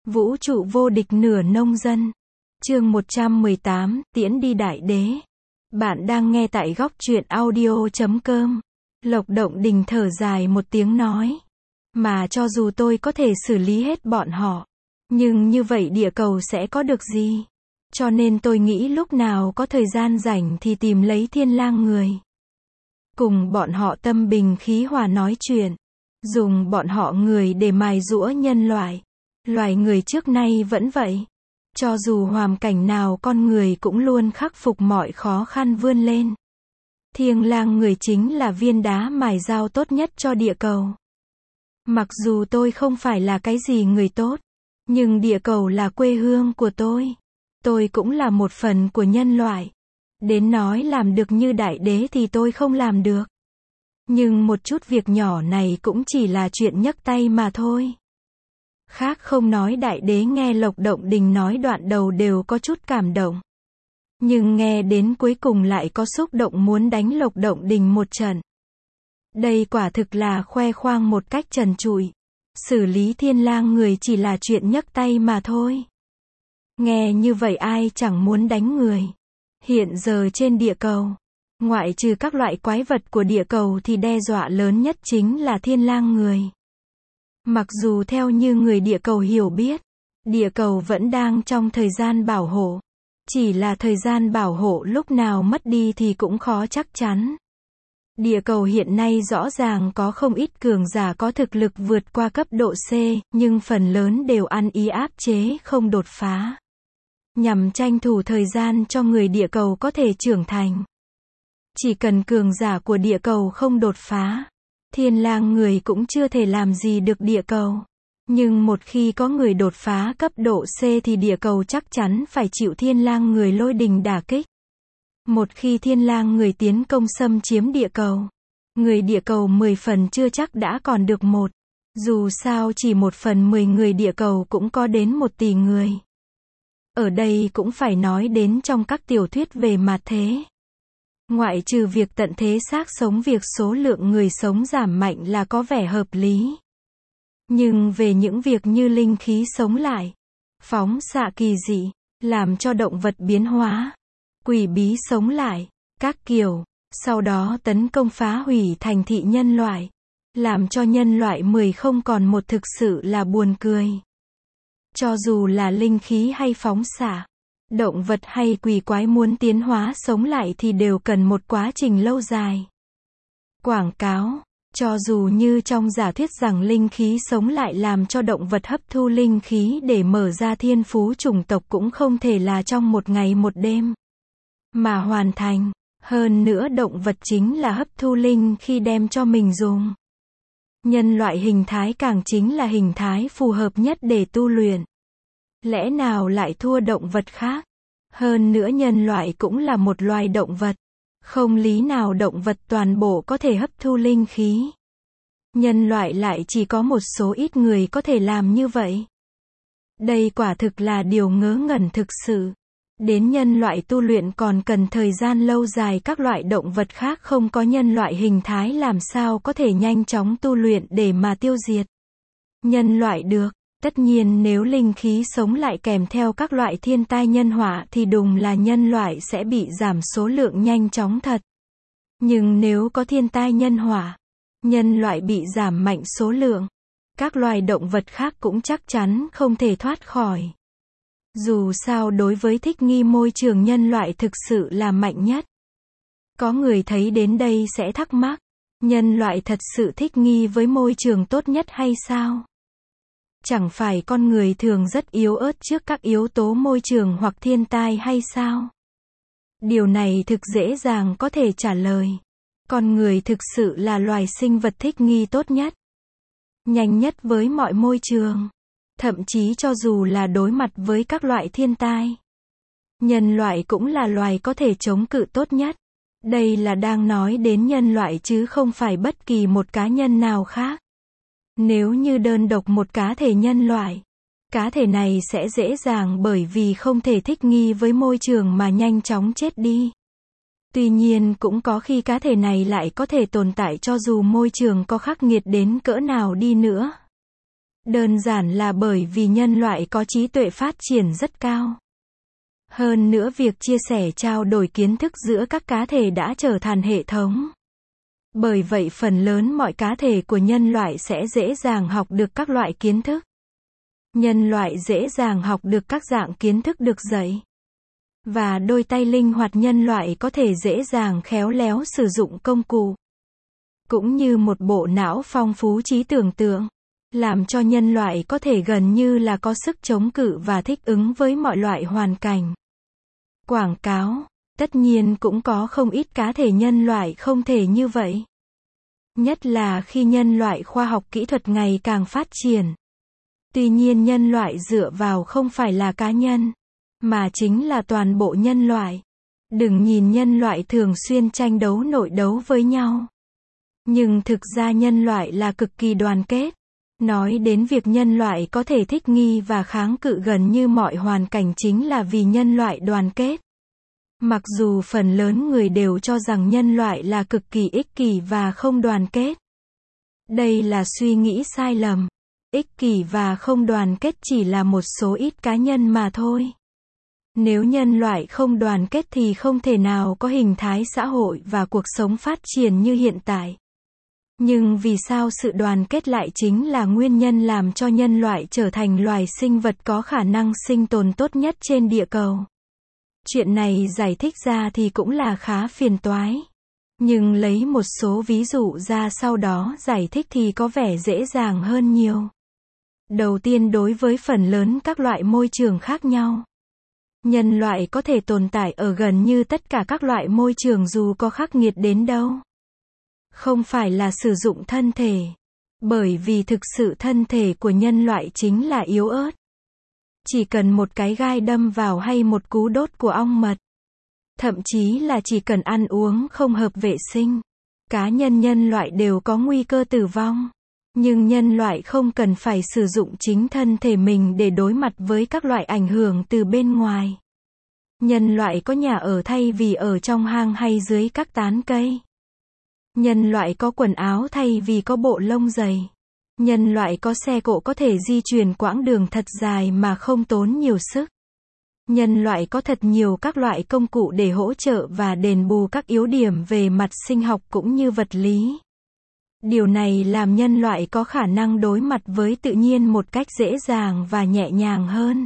Vũ trụ vô địch nửa nông dân. Chương 118, tiễn đi đại đế. Bạn đang nghe tại góc truyện audio.com. Lộc Động Đình thở dài một tiếng nói. Mà cho dù tôi có thể xử lý hết bọn họ, nhưng như vậy địa cầu sẽ có được gì? Cho nên tôi nghĩ lúc nào có thời gian rảnh thì tìm lấy Thiên Lang người. Cùng bọn họ tâm bình khí hòa nói chuyện. Dùng bọn họ người để mài giũa nhân loại. Loài người trước nay vẫn vậy. Cho dù hoàn cảnh nào con người cũng luôn khắc phục mọi khó khăn vươn lên. Thiên Lang người chính là viên đá mài dao tốt nhất cho địa cầu. Mặc dù tôi không phải là cái gì người tốt, nhưng địa cầu là quê hương của tôi. Tôi cũng là một phần của nhân loại. Đến nói làm được như đại đế thì tôi không làm được. Nhưng một chút việc nhỏ này cũng chỉ là chuyện nhấc tay mà thôi. Khác không nói, đại đế nghe Lộc Động Đình nói đoạn đầu đều có chút cảm động. Nhưng nghe đến cuối cùng lại có xúc động muốn đánh Lộc Động Đình một trận. Đây quả thực là khoe khoang một cách trần trụi. Xử lý Thiên Lang người chỉ là chuyện nhấc tay mà thôi. Nghe như vậy ai chẳng muốn đánh người. Hiện giờ trên địa cầu, ngoại trừ các loại quái vật của địa cầu thì đe dọa lớn nhất chính là Thiên Lang người. Mặc dù theo như người địa cầu hiểu biết, địa cầu vẫn đang trong thời gian bảo hộ. Chỉ là thời gian bảo hộ lúc nào mất đi thì cũng khó chắc chắn. Địa cầu hiện nay rõ ràng có không ít cường giả có thực lực vượt qua cấp độ C, nhưng phần lớn đều ăn ý áp chế không đột phá. Nhằm tranh thủ thời gian cho người địa cầu có thể trưởng thành. Chỉ cần cường giả của địa cầu không đột phá, Thiên Lang người cũng chưa thể làm gì được địa cầu. Nhưng một khi có người đột phá cấp độ C thì địa cầu chắc chắn phải chịu Thiên Lang người lôi đình đả kích. Một khi Thiên Lang người tiến công xâm chiếm địa cầu, người địa cầu 10 phần chưa chắc đã còn được một. Dù sao chỉ 1/10 người địa cầu cũng có đến 1 tỷ người. Ở đây cũng phải nói đến trong các tiểu thuyết về mạt thế. Ngoại trừ việc tận thế xác sống, việc số lượng người sống giảm mạnh là có vẻ hợp lý. Nhưng về những việc như linh khí sống lại, phóng xạ kỳ dị, làm cho động vật biến hóa, quỷ bí sống lại, các kiểu, sau đó tấn công phá hủy thành thị nhân loại, làm cho nhân loại 10 không còn một, thực sự là buồn cười. Cho dù là linh khí hay phóng xạ, động vật hay quỷ quái muốn tiến hóa sống lại thì đều cần một quá trình lâu dài. Quảng cáo, cho dù như trong giả thuyết rằng linh khí sống lại làm cho động vật hấp thu linh khí để mở ra thiên phú chủng tộc cũng không thể là trong một ngày một đêm mà hoàn thành. Hơn nữa động vật chính là hấp thu linh khi đem cho mình dùng. Nhân loại hình thái càng chính là hình thái phù hợp nhất để tu luyện. Lẽ nào lại thua động vật khác? Hơn nữa nhân loại cũng là một loài động vật. Không lý nào động vật toàn bộ có thể hấp thu linh khí. Nhân loại lại chỉ có một số ít người có thể làm như vậy. Đây quả thực là điều ngớ ngẩn thực sự. Đến nhân loại tu luyện còn cần thời gian lâu dài, các loại động vật khác không có nhân loại hình thái làm sao có thể nhanh chóng tu luyện để mà tiêu diệt nhân loại được. Tất nhiên nếu linh khí sống lại kèm theo các loại thiên tai nhân họa thì đúng là nhân loại sẽ bị giảm số lượng nhanh chóng thật. Nhưng nếu có thiên tai nhân họa, nhân loại bị giảm mạnh số lượng, các loài động vật khác cũng chắc chắn không thể thoát khỏi. Dù sao đối với thích nghi môi trường nhân loại thực sự là mạnh nhất. Có người thấy đến đây sẽ thắc mắc, nhân loại thật sự thích nghi với môi trường tốt nhất hay sao? Chẳng phải con người thường rất yếu ớt trước các yếu tố môi trường hoặc thiên tai hay sao? Điều này thực dễ dàng có thể trả lời. Con người thực sự là loài sinh vật thích nghi tốt nhất, nhanh nhất với mọi môi trường. Thậm chí cho dù là đối mặt với các loại thiên tai, nhân loại cũng là loài có thể chống cự tốt nhất. Đây là đang nói đến nhân loại chứ không phải bất kỳ một cá nhân nào khác. Nếu như đơn độc một cá thể nhân loại, cá thể này sẽ dễ dàng bởi vì không thể thích nghi với môi trường mà nhanh chóng chết đi. Tuy nhiên cũng có khi cá thể này lại có thể tồn tại cho dù môi trường có khắc nghiệt đến cỡ nào đi nữa. Đơn giản là bởi vì nhân loại có trí tuệ phát triển rất cao. Hơn nữa việc chia sẻ trao đổi kiến thức giữa các cá thể đã trở thành hệ thống. Bởi vậy phần lớn mọi cá thể của nhân loại sẽ dễ dàng học được các loại kiến thức. Nhân loại dễ dàng học được các dạng kiến thức được dạy. Và đôi tay linh hoạt nhân loại có thể dễ dàng khéo léo sử dụng công cụ. Cũng như một bộ não phong phú trí tưởng tượng. Làm cho nhân loại có thể gần như là có sức chống cự và thích ứng với mọi loại hoàn cảnh. Quảng cáo. Tất nhiên cũng có không ít cá thể nhân loại không thể như vậy. Nhất là khi nhân loại khoa học kỹ thuật ngày càng phát triển. Tuy nhiên nhân loại dựa vào không phải là cá nhân, mà chính là toàn bộ nhân loại. Đừng nhìn nhân loại thường xuyên tranh đấu nội đấu với nhau. Nhưng thực ra nhân loại là cực kỳ đoàn kết. Nói đến việc nhân loại có thể thích nghi và kháng cự gần như mọi hoàn cảnh chính là vì nhân loại đoàn kết. Mặc dù phần lớn người đều cho rằng nhân loại là cực kỳ ích kỷ và không đoàn kết. Đây là suy nghĩ sai lầm. Ích kỷ và không đoàn kết chỉ là một số ít cá nhân mà thôi. Nếu nhân loại không đoàn kết thì không thể nào có hình thái xã hội và cuộc sống phát triển như hiện tại. Nhưng vì sao sự đoàn kết lại chính là nguyên nhân làm cho nhân loại trở thành loài sinh vật có khả năng sinh tồn tốt nhất trên địa cầu? Chuyện này giải thích ra thì cũng là khá phiền toái. Nhưng lấy một số ví dụ ra sau đó giải thích thì có vẻ dễ dàng hơn nhiều. Đầu tiên đối với phần lớn các loại môi trường khác nhau. Nhân loại có thể tồn tại ở gần như tất cả các loại môi trường dù có khắc nghiệt đến đâu. Không phải là sử dụng thân thể. Bởi vì thực sự thân thể của nhân loại chính là yếu ớt. Chỉ cần một cái gai đâm vào hay một cú đốt của ong mật. Thậm chí là chỉ cần ăn uống không hợp vệ sinh. Cá nhân loại đều có nguy cơ tử vong. Nhưng nhân loại không cần phải sử dụng chính thân thể mình để đối mặt với các loại ảnh hưởng từ bên ngoài. Nhân loại có nhà ở thay vì ở trong hang hay dưới các tán cây. Nhân loại có quần áo thay vì có bộ lông dày. Nhân loại có xe cộ có thể di chuyển quãng đường thật dài mà không tốn nhiều sức. Nhân loại có thật nhiều các loại công cụ để hỗ trợ và đền bù các yếu điểm về mặt sinh học cũng như vật lý. Điều này làm nhân loại có khả năng đối mặt với tự nhiên một cách dễ dàng và nhẹ nhàng hơn.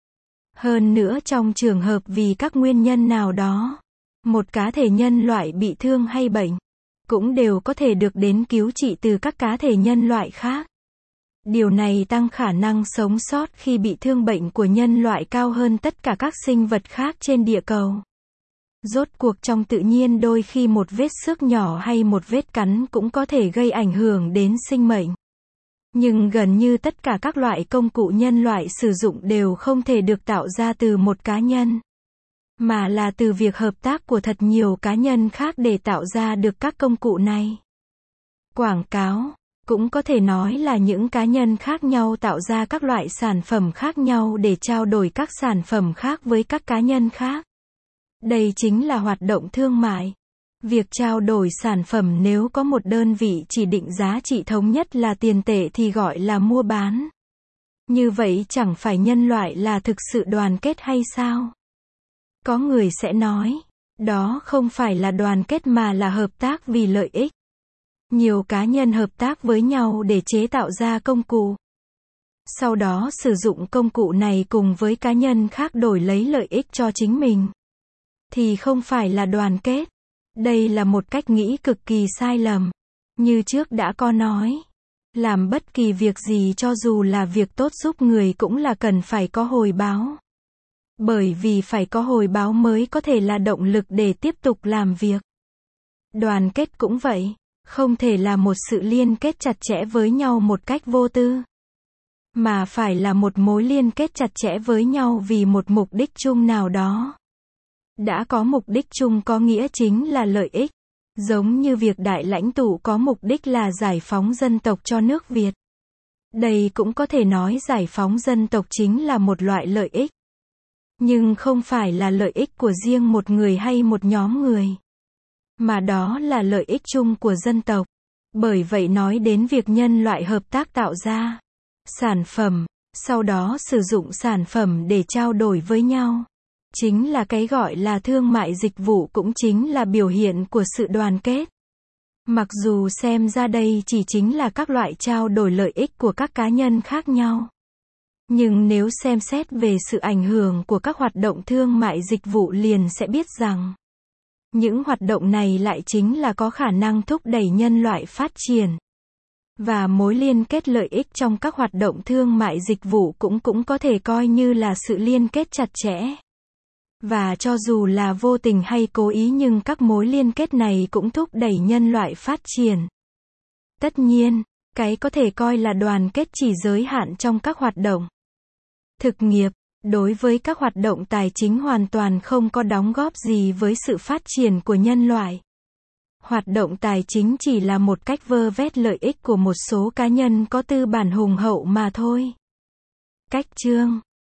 Hơn nữa trong trường hợp vì các nguyên nhân nào đó, một cá thể nhân loại bị thương hay bệnh, cũng đều có thể được đến cứu trị từ các cá thể nhân loại khác. Điều này tăng khả năng sống sót khi bị thương bệnh của nhân loại cao hơn tất cả các sinh vật khác trên địa cầu. Rốt cuộc trong tự nhiên đôi khi một vết xước nhỏ hay một vết cắn cũng có thể gây ảnh hưởng đến sinh mệnh. Nhưng gần như tất cả các loại công cụ nhân loại sử dụng đều không thể được tạo ra từ một cá nhân, mà là từ việc hợp tác của thật nhiều cá nhân khác để tạo ra được các công cụ này. Quảng cáo cũng có thể nói là những cá nhân khác nhau tạo ra các loại sản phẩm khác nhau để trao đổi các sản phẩm khác với các cá nhân khác. Đây chính là hoạt động thương mại. Việc trao đổi sản phẩm nếu có một đơn vị chỉ định giá trị thống nhất là tiền tệ thì gọi là mua bán. Như vậy chẳng phải nhân loại là thực sự đoàn kết hay sao? Có người sẽ nói, đó không phải là đoàn kết mà là hợp tác vì lợi ích. Nhiều cá nhân hợp tác với nhau để chế tạo ra công cụ. Sau đó sử dụng công cụ này cùng với cá nhân khác đổi lấy lợi ích cho chính mình. Thì không phải là đoàn kết. Đây là một cách nghĩ cực kỳ sai lầm. Như trước đã có nói, làm bất kỳ việc gì cho dù là việc tốt giúp người cũng là cần phải có hồi báo. Bởi vì phải có hồi báo mới có thể là động lực để tiếp tục làm việc. Đoàn kết cũng vậy, không thể là một sự liên kết chặt chẽ với nhau một cách vô tư, mà phải là một mối liên kết chặt chẽ với nhau vì một mục đích chung nào đó. Đã có mục đích chung có nghĩa chính là lợi ích. Giống như việc đại lãnh tụ có mục đích là giải phóng dân tộc cho nước Việt. Đây cũng có thể nói giải phóng dân tộc chính là một loại lợi ích. Nhưng không phải là lợi ích của riêng một người hay một nhóm người. Mà đó là lợi ích chung của dân tộc. Bởi vậy nói đến việc nhân loại hợp tác tạo ra sản phẩm, sau đó sử dụng sản phẩm để trao đổi với nhau. Chính là cái gọi là thương mại dịch vụ, cũng chính là biểu hiện của sự đoàn kết. Mặc dù xem ra đây chỉ chính là các loại trao đổi lợi ích của các cá nhân khác nhau. Nhưng nếu xem xét về sự ảnh hưởng của các hoạt động thương mại dịch vụ liền sẽ biết rằng những hoạt động này lại chính là có khả năng thúc đẩy nhân loại phát triển. Và mối liên kết lợi ích trong các hoạt động thương mại dịch vụ cũng có thể coi như là sự liên kết chặt chẽ. Và cho dù là vô tình hay cố ý nhưng các mối liên kết này cũng thúc đẩy nhân loại phát triển. Tất nhiên, cái có thể coi là đoàn kết chỉ giới hạn trong các hoạt động thực nghiệp, đối với các hoạt động tài chính hoàn toàn không có đóng góp gì với sự phát triển của nhân loại. Hoạt động tài chính chỉ là một cách vơ vét lợi ích của một số cá nhân có tư bản hùng hậu mà thôi. Cách chương